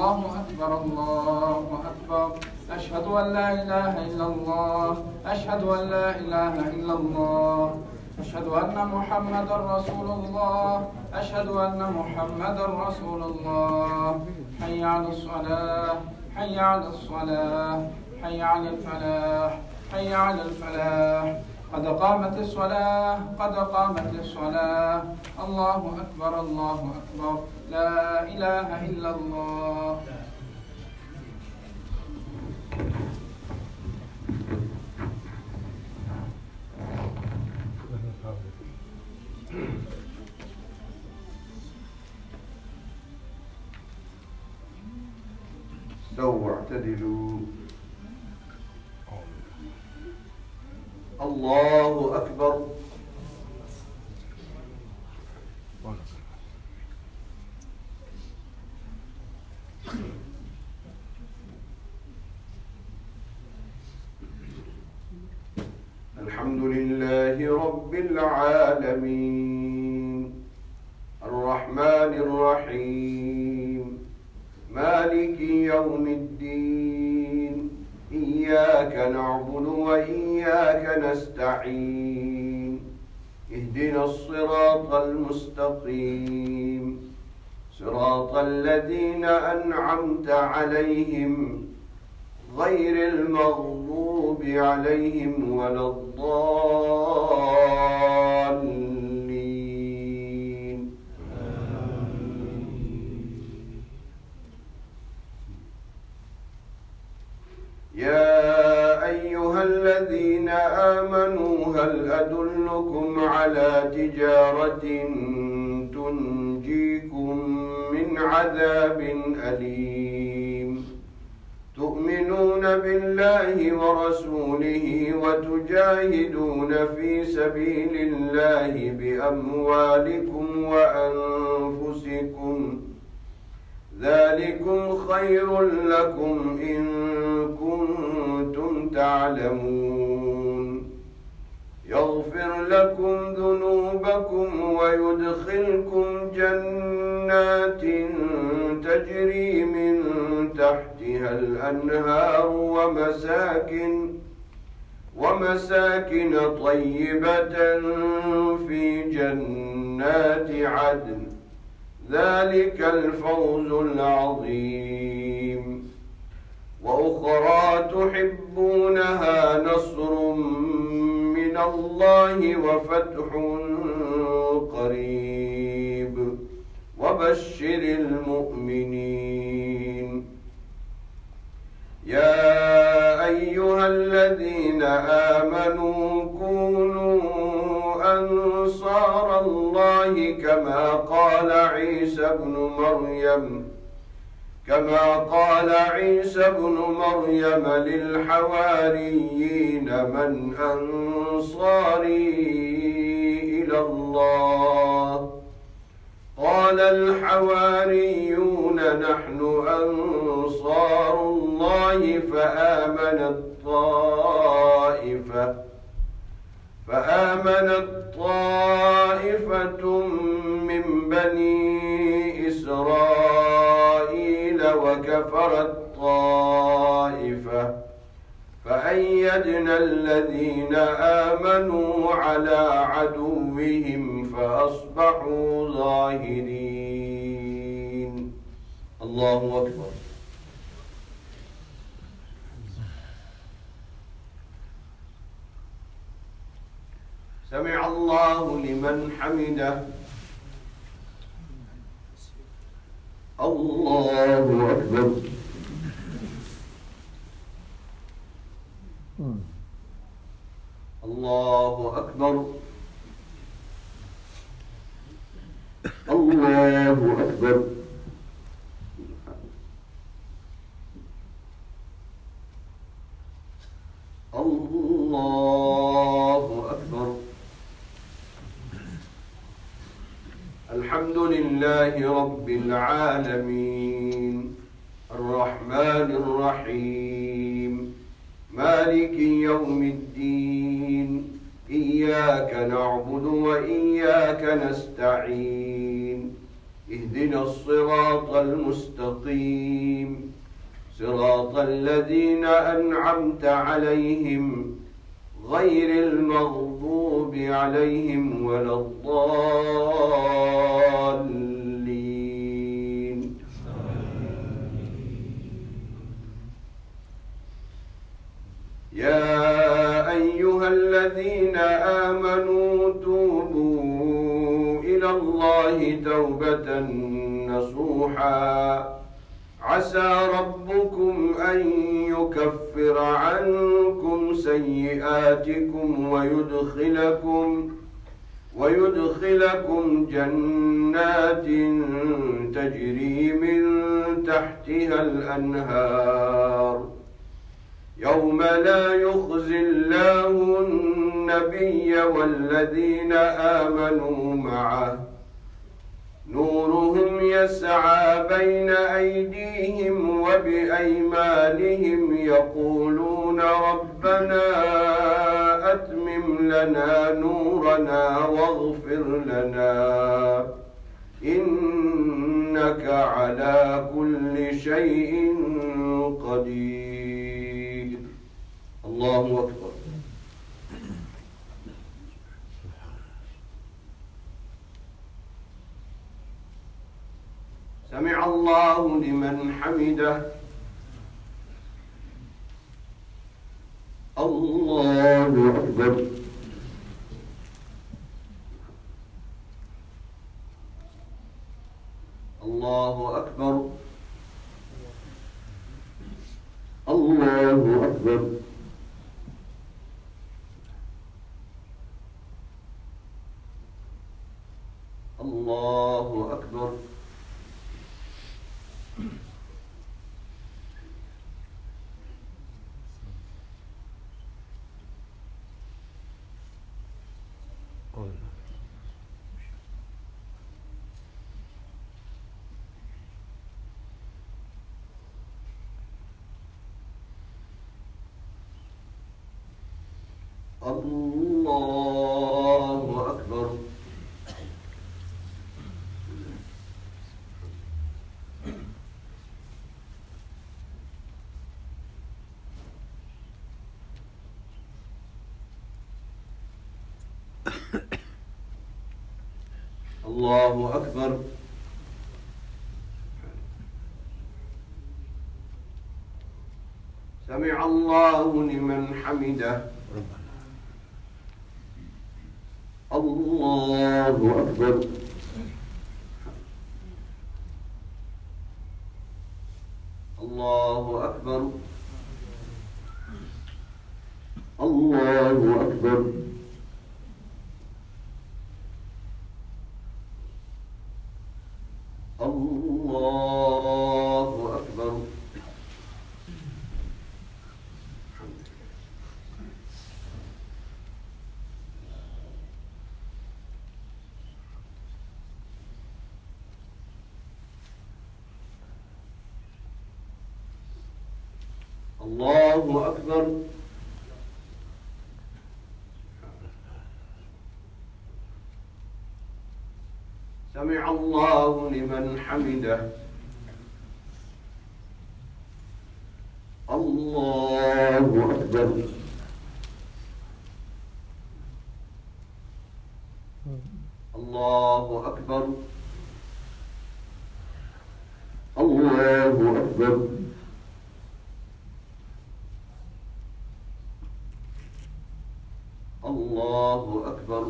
الله أكبر الله أكبر. أشهد أن لا إله إلا الله. أشهد أن لا إله إلا الله. أشهد أن محمدا رسول الله. أشهد أن محمدا رسول الله. حي على الصلاة. حي على الصلاة. حي على الفلاح. حي على الفلاح. قد قامت الصلاة. قد قامت الصلاة. الله أكبر الله أكبر. لا إله إلا الله. استووا واعتدلوا. الله أكبر. الحمد لله رب العالمين الرحمن الرحيم مالك يوم الدين إياك نعبد وإياك نستعين اهدنا الصراط المستقيم صراط الذين أنعمت عليهم غير المغضوب عليهم ولا الضالين. يا أيها الذين آمنوا هل أدلكم على تجارة تنجيكم من عذاب أليم تؤمنون بالله ورسوله وتجاهدون في سبيل الله بأموالكم وأنفسكم ذلكم خير لكم إن كنتم تعلمون يغفر لكم ذنوبكم ويدخلكم جنات تجري من تحتها الأنهار ومساكن طيبة في جنات عدن ذلك الفوز العظيم. وأخرى تحبونها نصر من الله وفتح قريب وبشر المؤمنين. يا أيها الذين آمنوا كونوا أنصار الله كما قال عيسى ابن مريم للحواريين من أنصاري إلى الله قال الحواريون نحن أنصار الله فآمنت طائفة من بني إسرائيل وكفرت طائفة فأيدنا الذين آمنوا على عدوهم فأصبحوا ظاهرين. الله أكبر. سمع الله لمن حمده. الله أكبر. الله أكبر. الله أكبر. الله أكبر. الحمد لله رب العالمين الرحمن الرحيم مالك يوم الدين إياك نعبد وإياك نستعين اهدنا الصراط المستقيم صراط الذين أنعمت عليهم غير المغضوب عليهم ولا الضالين. يا أيها الذين آمنوا توبوا إلى الله توبة نصوحا عسى ربكم أن يكفر عنكم سيئاتكم ويدخلكم جنات تجري من تحتها الأنهار يوم لا يخزي الله النبي والذين آمنوا معه نورهم يسعى بين أيديهم وبأيمانهم يقولون ربنا أتمم لنا نورنا واغفر لنا إنك على كل شيء قدير. الله أكبر. سمع الله لمن حمده. الله أكبر. الله أكبر. الله أكبر. الله أكبر. الله أكبر. الله أكبر. سمع الله لمن حمده. الله أكبر. الله أكبر. الله أكبر. الله أكبر. الله أكبر. سمع الله لمن حمده. الله أكبر. الله أكبر. الله أكبر. الله أكبر.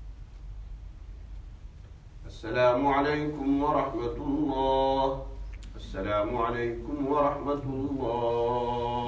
السلام عليكم ورحمة الله. السلام عليكم ورحمة الله.